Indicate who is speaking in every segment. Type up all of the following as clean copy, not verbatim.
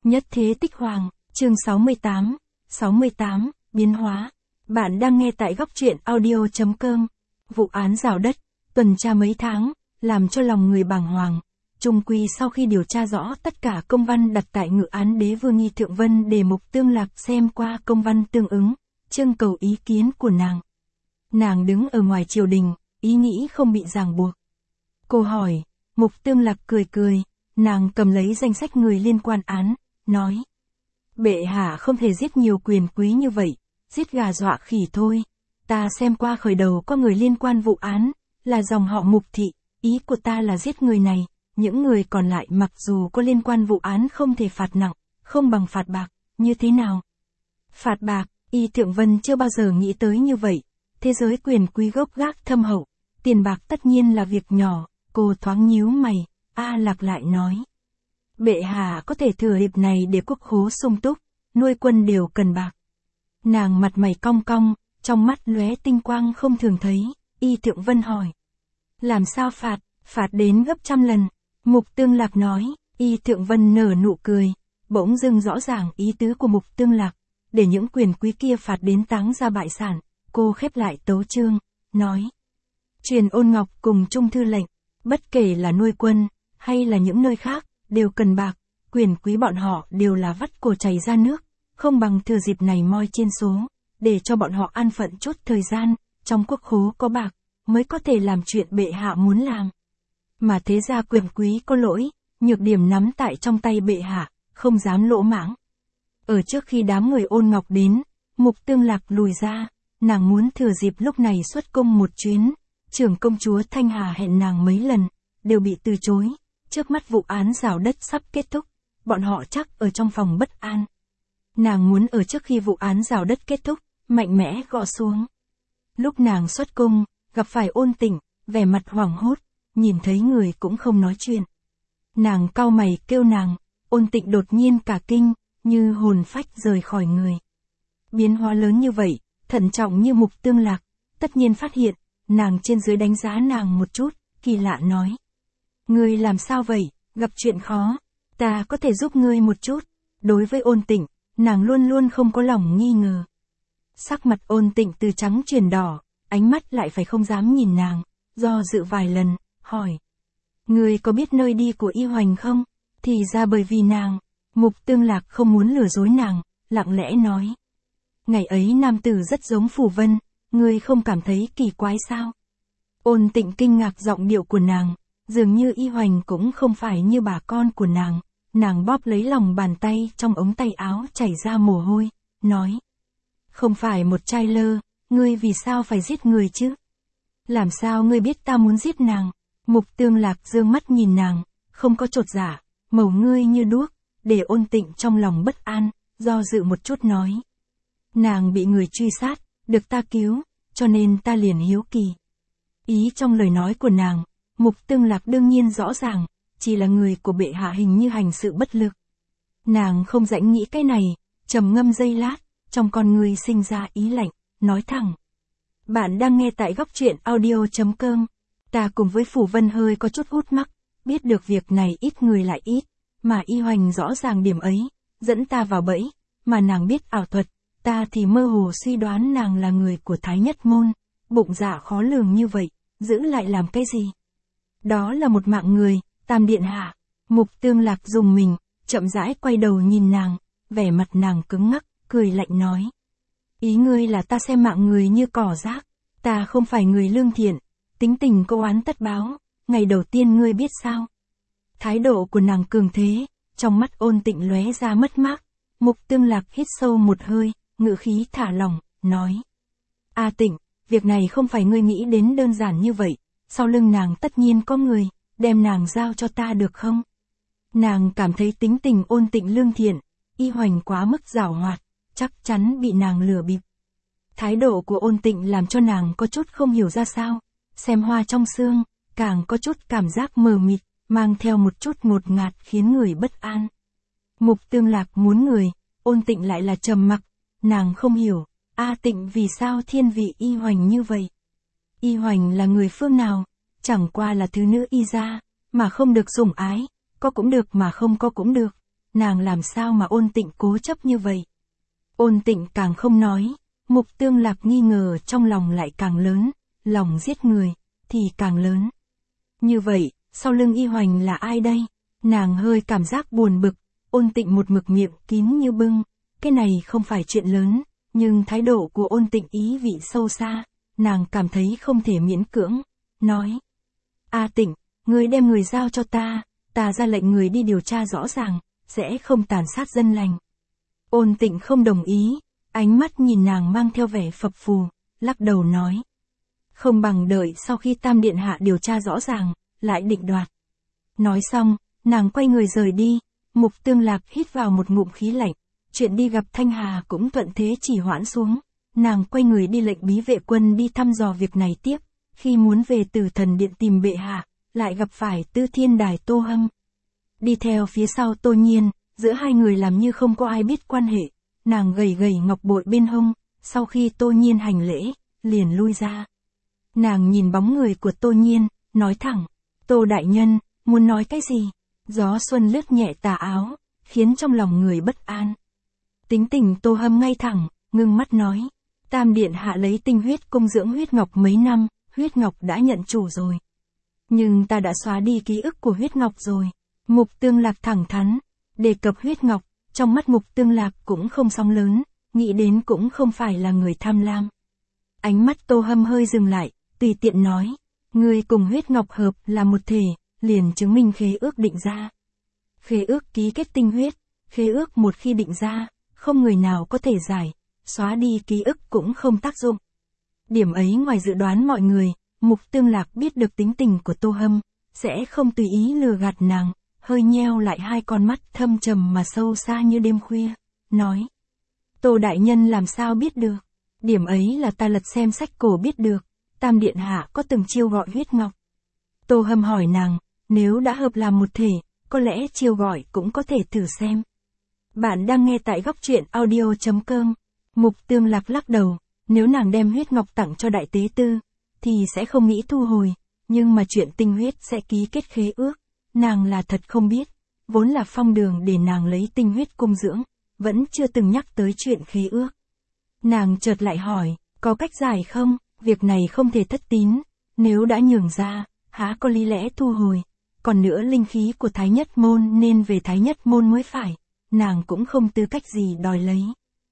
Speaker 1: Nhất thế tích hoàng, chương 68, biến hóa. Bạn đang nghe tại góc truyện audio.com. Vụ án rào đất, tuần tra mấy tháng, làm cho lòng người bàng hoàng. Chung quy sau khi điều tra rõ tất cả công văn đặt tại ngự án đế vương Nghi Thượng Vân để Mục Tương Lạc xem qua công văn tương ứng, trưng cầu ý kiến của nàng. Nàng đứng ở ngoài triều đình, ý nghĩ không bị ràng buộc. Cô hỏi, Mục Tương Lạc cười cười, nàng cầm lấy danh sách người liên quan án, nói. Bệ hạ không thể giết nhiều quyền quý như vậy, giết gà dọa khỉ thôi. Ta xem qua khởi đầu có người liên quan vụ án, là dòng họ Mục thị, ý của ta là giết người này, những người còn lại mặc dù có liên quan vụ án không thể phạt nặng, không bằng phạt bạc, như thế nào? Phạt bạc, Y Thượng Vân chưa bao giờ nghĩ tới như vậy, thế giới quyền quý gốc gác thâm hậu, tiền bạc tất nhiên là việc nhỏ, cô thoáng nhíu mày, A Lạc lại nói. Bệ hạ có thể thừa dịp này để quốc khố sung túc, nuôi quân đều cần bạc. Nàng mặt mày cong cong, trong mắt lóe tinh quang không thường thấy, Y Thượng Vân hỏi. Làm sao phạt đến gấp trăm lần. Mục Tương Lạc nói, Y Thượng Vân nở nụ cười, bỗng dưng rõ ràng ý tứ của Mục Tương Lạc, để những quyền quý kia phạt đến táng ra bại sản, cô khép lại tấu chương, nói. Truyền Ôn Ngọc cùng Trung Thư lệnh, bất kể là nuôi quân, hay là những nơi khác, đều cần bạc, quyền quý bọn họ đều là vắt cổ chảy ra nước, không bằng thừa dịp này moi trên số, để cho bọn họ an phận chút thời gian, trong quốc khố có bạc, mới có thể làm chuyện bệ hạ muốn làm. Mà thế ra quyền quý có lỗi, nhược điểm nắm tại trong tay bệ hạ, không dám lỗ mãng. Ở trước khi đám người Ôn Ngọc đến, Mục Tương Lạc lùi ra, nàng muốn thừa dịp lúc này xuất cung một chuyến, trưởng công chúa Thanh Hà hẹn nàng mấy lần, đều bị từ chối, trước mắt vụ án rào đất sắp kết thúc, bọn họ chắc ở trong phòng bất an. Nàng muốn ở trước khi vụ án rào đất kết thúc, mạnh mẽ gõ xuống. Lúc nàng xuất cung, gặp phải Ôn Tịnh, vẻ mặt hoảng hốt, nhìn thấy người cũng không nói chuyện. Nàng cau mày kêu nàng, Ôn Tịnh đột nhiên cả kinh, như hồn phách rời khỏi người. Biến hóa lớn như vậy, thận trọng như Mục Tương Lạc, tất nhiên phát hiện, nàng trên dưới đánh giá nàng một chút, kỳ lạ nói. Ngươi làm sao vậy, gặp chuyện khó, ta có thể giúp ngươi một chút. Đối với Ôn Tịnh, nàng luôn luôn không có lòng nghi ngờ. Sắc mặt Ôn Tịnh từ trắng chuyển đỏ, ánh mắt lại phải không dám nhìn nàng, do dự vài lần, hỏi. Ngươi có biết nơi đi của Y Hoành không? Thì ra bởi vì nàng, Mục Tương Lạc không muốn lừa dối nàng, lặng lẽ nói. Ngày ấy nam tử rất giống Phù Vân, ngươi không cảm thấy kỳ quái sao? Ôn Tịnh kinh ngạc giọng điệu của nàng, dường như Y Hoành cũng không phải như bà con của nàng bóp lấy lòng bàn tay trong ống tay áo chảy ra mồ hôi, nói. Không phải một trai lơ, ngươi vì sao phải giết người chứ? Làm sao ngươi biết ta muốn giết nàng? Mục Tương Lạc dương mắt nhìn nàng, không có chột dạ, màu ngươi như đuốc, để Ôn Tịnh trong lòng bất an, do dự một chút nói. Nàng bị người truy sát, được ta cứu, cho nên ta liền hiếu kỳ. Ý trong lời nói của nàng, Mục Tương Lạc đương nhiên rõ ràng, chỉ là người của bệ hạ hình như hành sự bất lực. Nàng không rãnh nghĩ cái này, trầm ngâm giây lát, trong con người sinh ra ý lạnh, nói thẳng. Bạn đang nghe tại góc truyện audio.com. Ta cùng với Phù Vân hơi có chút hút mắc, biết được việc này ít người lại ít, mà Y Hoành rõ ràng điểm ấy, dẫn ta vào bẫy, mà nàng biết ảo thuật, ta thì mơ hồ suy đoán nàng là người của Thái Nhất Môn, bụng dạ khó lường như vậy, giữ lại làm cái gì? Đó là một mạng người, Tam Điện Hạ. Mục Tương Lạc dùng mình, chậm rãi quay đầu nhìn nàng, vẻ mặt nàng cứng ngắc, cười lạnh nói. Ý ngươi là ta xem mạng người như cỏ rác, ta không phải người lương thiện, tính tình có oán tất báo, ngày đầu tiên ngươi biết sao? Thái độ của nàng cường thế, trong mắt Ôn Tịnh lóe ra mất mát, Mục Tương Lạc hít sâu một hơi, ngữ khí thả lỏng, nói. A Tịnh, việc này không phải ngươi nghĩ đến đơn giản như vậy, sau lưng nàng tất nhiên có người, đem nàng giao cho ta được không? Nàng cảm thấy tính tình Ôn Tịnh lương thiện, Y Hoành quá mức giảo hoạt, chắc chắn bị nàng lừa bịp. Thái độ của Ôn Tịnh làm cho nàng có chút không hiểu ra sao, xem hoa trong sương, càng có chút cảm giác mờ mịt, mang theo một chút ngột ngạt khiến người bất an. Mục Tương Lạc muốn người, Ôn Tịnh lại là trầm mặc, nàng không hiểu, A Tịnh vì sao thiên vị Y Hoành như vậy. Y Hoành là người phương nào, chẳng qua là thứ nữ Y gia, mà không được sủng ái, có cũng được mà không có cũng được, nàng làm sao mà Ôn Tịnh cố chấp như vậy. Ôn Tịnh càng không nói, Mục Tương Lạc nghi ngờ trong lòng lại càng lớn, lòng giết người, thì càng lớn. Như vậy, sau lưng Y Hoành là ai đây? Nàng hơi cảm giác buồn bực, Ôn Tịnh một mực miệng kín như bưng, cái này không phải chuyện lớn, nhưng thái độ của Ôn Tịnh ý vị sâu xa, nàng cảm thấy không thể miễn cưỡng, nói. A Tịnh, ngươi đem người giao cho ta ra lệnh người đi điều tra rõ ràng, sẽ không tàn sát dân lành. Ôn Tịnh không đồng ý, ánh mắt nhìn nàng mang theo vẻ phập phù, lắc đầu nói. Không bằng đợi sau khi Tam Điện Hạ điều tra rõ ràng, lại định đoạt. Nói xong, nàng quay người rời đi, Mục Tương Lạc hít vào một ngụm khí lạnh, chuyện đi gặp Thanh Hà cũng thuận thế chỉ hoãn xuống, nàng quay người đi lệnh bí vệ quân đi thăm dò việc này tiếp, khi muốn về Tử Thần Điện tìm bệ hạ, lại gặp phải Tư Thiên Đài Tô Hâm. Đi theo phía sau Tô Nhiên, giữa hai người làm như không có ai biết quan hệ, nàng gầy gầy ngọc bội bên hông, sau khi Tô Nhiên hành lễ, liền lui ra. Nàng nhìn bóng người của Tô Nhiên, nói thẳng, Tô đại nhân, muốn nói cái gì? Gió xuân lướt nhẹ tà áo, khiến trong lòng người bất an. Tính tình Tô Hâm ngay thẳng, ngưng mắt nói, Tam Điện Hạ lấy tinh huyết cung dưỡng huyết ngọc mấy năm, huyết ngọc đã nhận chủ rồi. Nhưng ta đã xóa đi ký ức của huyết ngọc rồi. Mục Tương Lạc thẳng thắn, đề cập huyết ngọc, trong mắt Mục Tương Lạc cũng không sóng lớn, nghĩ đến cũng không phải là người tham lam. Ánh mắt Tô Hâm hơi dừng lại, tùy tiện nói, ngươi cùng huyết ngọc hợp là một thể, liền chứng minh khế ước định ra. Khế ước ký kết tinh huyết, khế ước một khi định ra, không người nào có thể giải, xóa đi ký ức cũng không tác dụng. Điểm ấy ngoài dự đoán mọi người, Mục Tương Lạc biết được tính tình của Tô Hâm, sẽ không tùy ý lừa gạt nàng, hơi nheo lại hai con mắt thâm trầm mà sâu xa như đêm khuya, nói. Tô đại nhân làm sao biết được? Điểm ấy là ta lật xem sách cổ biết được, Tam Điện Hạ có từng chiêu gọi huyết ngọc. Tô Hâm hỏi nàng, nếu đã hợp làm một thể, có lẽ chiêu gọi cũng có thể thử xem. Bạn đang nghe tại góc truyện audio.com. Mục Tương Lạc lắc đầu, nếu nàng đem huyết ngọc tặng cho đại tế tư, thì sẽ không nghĩ thu hồi, nhưng mà chuyện tinh huyết sẽ ký kết khế ước, nàng là thật không biết, vốn là phong đường để nàng lấy tinh huyết cung dưỡng, vẫn chưa từng nhắc tới chuyện khế ước. Nàng chợt lại hỏi, có cách giải không, việc này không thể thất tín, nếu đã nhường ra, há có lý lẽ thu hồi, còn nữa linh khí của Thái Nhất Môn nên về Thái Nhất Môn mới phải, nàng cũng không tư cách gì đòi lấy.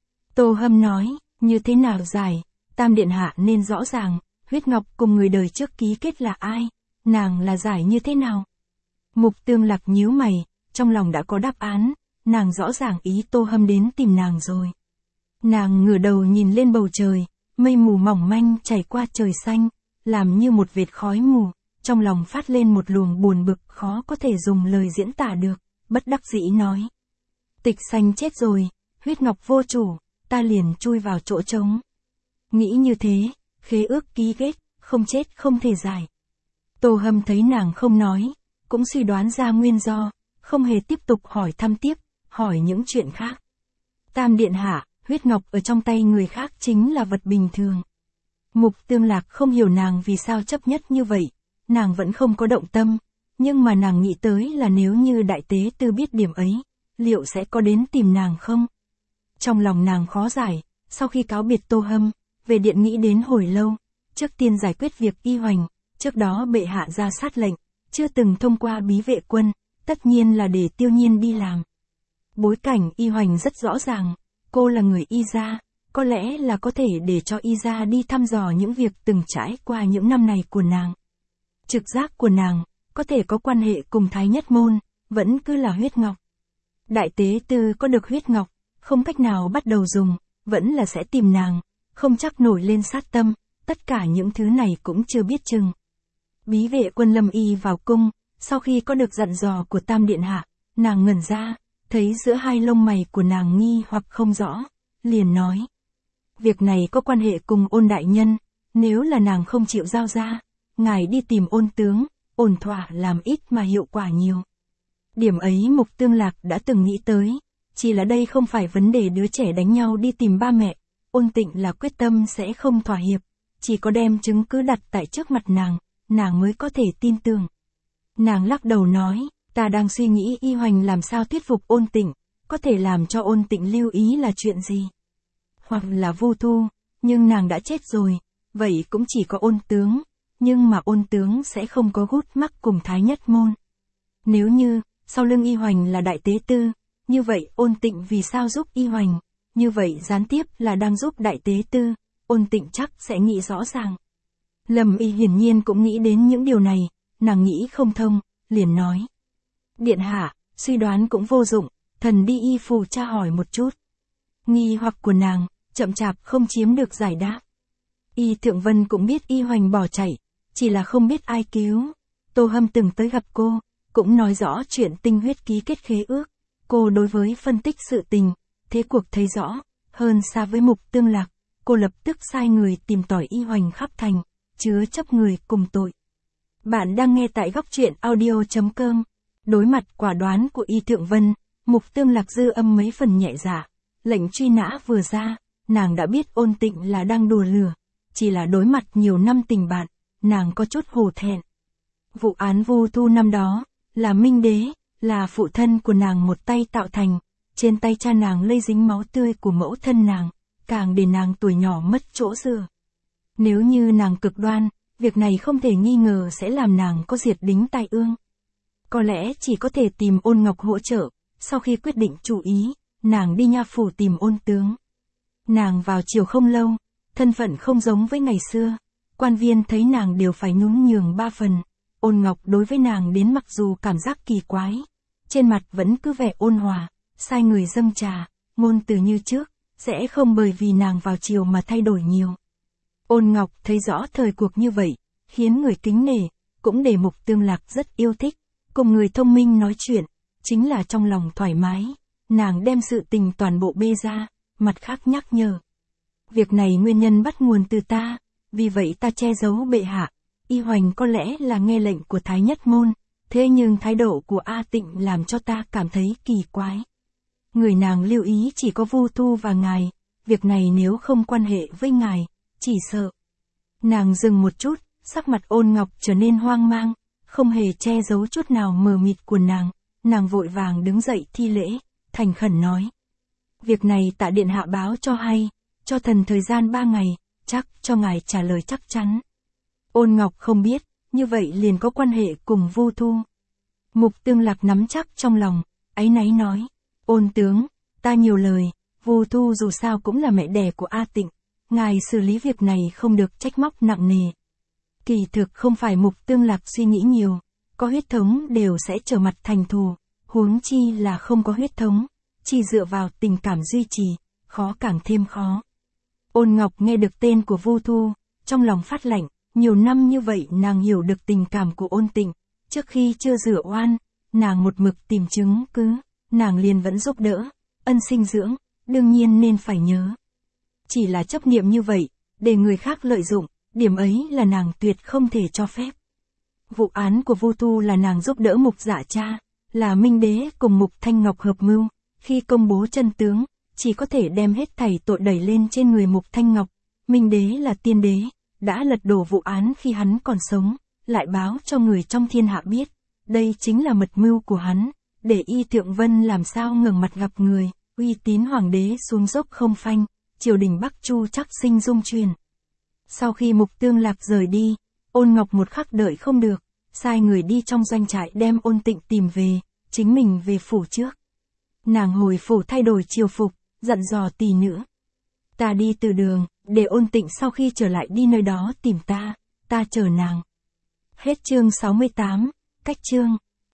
Speaker 1: Tô Hâm nói, như thế nào giải, Tam Điện Hạ nên rõ ràng, huyết ngọc cùng người đời trước ký kết là ai, nàng là giải như thế nào. Mục Tương Lạc nhíu mày, trong lòng đã có đáp án, nàng rõ ràng ý Tô Hâm đến tìm nàng rồi. Nàng ngửa đầu nhìn lên bầu trời, mây mù mỏng manh chảy qua trời xanh, làm như một vệt khói mù, trong lòng phát lên một luồng buồn bực khó có thể dùng lời diễn tả được, bất đắc dĩ nói. Tịch Xanh chết rồi, huyết ngọc vô chủ, ta liền chui vào chỗ trống. Nghĩ như thế, khế ước ký kết, không chết không thể giải. Tô Hâm thấy nàng không nói, cũng suy đoán ra nguyên do, không hề tiếp tục hỏi thăm tiếp, hỏi những chuyện khác. Tam Điện Hạ, huyết ngọc ở trong tay người khác chính là vật bình thường. Mục Tương Lạc không hiểu nàng vì sao chấp nhất như vậy, nàng vẫn không có động tâm, nhưng mà nàng nghĩ tới là nếu như đại tế tư biết điểm ấy, liệu sẽ có đến tìm nàng không? Trong lòng nàng khó giải, sau khi cáo biệt Tô Hâm, về điện nghĩ đến hồi lâu, trước tiên giải quyết việc Y Hoành, trước đó bệ hạ ra sát lệnh, chưa từng thông qua bí vệ quân, tất nhiên là để Tiêu Nhiên đi làm. Bối cảnh Y Hoành rất rõ ràng, cô là người Y gia, có lẽ là có thể để cho Y gia đi thăm dò những việc từng trải qua những năm này của nàng. Trực giác của nàng, có thể có quan hệ cùng Thái Nhất Môn, vẫn cứ là huyết ngọc. Đại tế tư có được huyết ngọc, không cách nào bắt đầu dùng, vẫn là sẽ tìm nàng, không chắc nổi lên sát tâm, tất cả những thứ này cũng chưa biết chừng. Bí vệ quân Lâm Y vào cung, sau khi có được dặn dò của Tam Điện Hạ, nàng ngẩn ra, thấy giữa hai lông mày của nàng nghi hoặc không rõ, liền nói. Việc này có quan hệ cùng Ôn đại nhân, nếu là nàng không chịu giao ra, ngài đi tìm Ôn tướng, ổn thỏa làm ít mà hiệu quả nhiều. Điểm ấy Mục Tương Lạc đã từng nghĩ tới, chỉ là đây không phải vấn đề đứa trẻ đánh nhau đi tìm ba mẹ, Ôn Tịnh là quyết tâm sẽ không thỏa hiệp, chỉ có đem chứng cứ đặt tại trước mặt nàng mới có thể tin tưởng. Nàng lắc đầu nói, Ta đang suy nghĩ Y Hoành làm sao thuyết phục Ôn Tịnh, có thể làm cho Ôn Tịnh lưu ý là chuyện gì. Hoặc là Vu Thu, nhưng nàng đã chết rồi, vậy cũng chỉ có Ôn Tướng, nhưng mà Ôn Tướng sẽ không có gút mắc cùng Thái Nhất Môn. Nếu như, sau lưng Y Hoành là Đại Tế Tư, như vậy Ôn Tịnh vì sao giúp Y Hoành, như vậy gián tiếp là đang giúp Đại Tế Tư, Ôn Tịnh chắc sẽ nghĩ rõ ràng. Lâm Y hiển nhiên cũng nghĩ đến những điều này, nàng nghĩ không thông, liền nói. Điện hạ, suy đoán cũng vô dụng, thần đi y phủ tra hỏi một chút. Nghi hoặc của nàng, chậm chạp không chiếm được giải đáp. Y Thượng Vân cũng biết Y Hoành bỏ chạy, chỉ là không biết ai cứu. Tô Hâm từng tới gặp cô, cũng nói rõ chuyện tinh huyết ký kết khế ước. Cô đối với phân tích sự tình, thế cuộc thấy rõ, hơn xa với Mục Tương Lạc, cô lập tức sai người tìm tỏi Y Hoành khắp thành, chứa chấp người cùng tội. Bạn đang nghe tại góc truyện audio.com. Đối mặt quả đoán của Y Thượng Vân, Mục Tương Lạc dư âm mấy phần nhẹ dạ. Lệnh truy nã vừa ra, nàng đã biết Ôn Tịnh là đang đùa lừa, chỉ là đối mặt nhiều năm tình bạn, nàng có chút hổ thẹn. Vụ án Vu Thu năm đó, là Minh Đế, là phụ thân của nàng một tay tạo thành, trên tay cha nàng lây dính máu tươi của mẫu thân nàng, càng để nàng tuổi nhỏ mất chỗ dựa. Nếu như nàng cực đoan, việc này không thể nghi ngờ sẽ làm nàng có diệt đính tai ương. Có lẽ chỉ có thể tìm Ôn Ngọc hỗ trợ, sau khi quyết định chủ ý, nàng đi nha phủ tìm Ôn Tướng. Nàng vào triều không lâu, thân phận không giống với ngày xưa, quan viên thấy nàng đều phải nhún nhường 3 phần. Ôn Ngọc đối với nàng đến mặc dù cảm giác kỳ quái, trên mặt vẫn cứ vẻ ôn hòa, sai người dâng trà, ngôn từ như trước, sẽ không bởi vì nàng vào triều mà thay đổi nhiều. Ôn Ngọc thấy rõ thời cuộc như vậy, khiến người kính nể, cũng để Mục Tương Lạc rất yêu thích, cùng người thông minh nói chuyện, chính là trong lòng thoải mái, nàng đem sự tình toàn bộ bê ra, mặt khác nhắc nhở. Việc này nguyên nhân bắt nguồn từ ta, vì vậy ta che giấu bệ hạ. Y Hoành có lẽ là nghe lệnh của Thái Nhất Môn, thế nhưng thái độ của A Tịnh làm cho ta cảm thấy kỳ quái. Người nàng lưu ý chỉ có Vu Thu và ngài, việc này nếu không quan hệ với ngài, chỉ sợ. Nàng dừng một chút, sắc mặt Ôn Ngọc trở nên hoang mang, không hề che giấu chút nào mờ mịt của nàng vội vàng đứng dậy thi lễ, thành khẩn nói. Việc này Tạ điện hạ báo cho hay, cho thần thời gian 3 ngày, chắc cho ngài trả lời chắc chắn. Ôn Ngọc không biết, như vậy liền có quan hệ cùng Vu Thu. Mục Tương Lạc nắm chắc trong lòng, áy náy nói, Ôn tướng, ta nhiều lời, Vu Thu dù sao cũng là mẹ đẻ của A Tịnh, ngài xử lý việc này không được trách móc nặng nề. Kỳ thực không phải Mục Tương Lạc suy nghĩ nhiều, có huyết thống đều sẽ trở mặt thành thù, huống chi là không có huyết thống, chỉ dựa vào tình cảm duy trì, khó càng thêm khó. Ôn Ngọc nghe được tên của Vu Thu, trong lòng phát lạnh. Nhiều năm như vậy nàng hiểu được tình cảm của Ôn Tịnh, trước khi chưa rửa oan, nàng một mực tìm chứng cứ, nàng liền vẫn giúp đỡ, ân sinh dưỡng, đương nhiên nên phải nhớ. Chỉ là chấp niệm như vậy, để người khác lợi dụng, điểm ấy là nàng tuyệt không thể cho phép. Vụ án của Vu Thu là nàng giúp đỡ Mục Dạ cha, là Minh Đế cùng Mục Thanh Ngọc hợp mưu, khi công bố chân tướng, chỉ có thể đem hết thảy tội đẩy lên trên người Mục Thanh Ngọc. Minh Đế là tiên đế, đã lật đổ vụ án khi hắn còn sống, lại báo cho người trong thiên hạ biết, đây chính là mật mưu của hắn, để Y Thượng Vân làm sao ngẩng mặt gặp người, uy tín hoàng đế xuống dốc không phanh, triều đình Bắc Chu chắc sinh rung chuyển. Sau khi Mục Tương Lạc rời đi, Ôn Ngọc một khắc đợi không được, sai người đi trong doanh trại đem Ôn Tịnh tìm về, chính mình về phủ trước. Nàng hồi phủ thay đổi triều phục, dặn dò tỷ nữ. Ta đi từ đường, để Ôn Tịnh sau khi trở lại đi nơi đó tìm ta chờ nàng. Hết chương 68, cách chương.